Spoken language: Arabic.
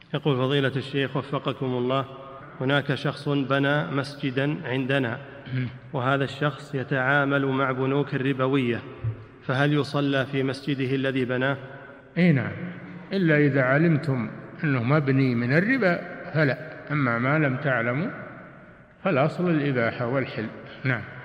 يقول فضيلة الشيخ وفقكم الله، هناك شخص بنى مسجدا عندنا، وهذا الشخص يتعامل مع بنوك الربوية، فهل يصلى في مسجده الذي بناه؟ اي نعم، إلا إذا علمتم أنه مبني من الربا فلا، أما ما لم تعلموا فالأصل الإباحة والحل. نعم.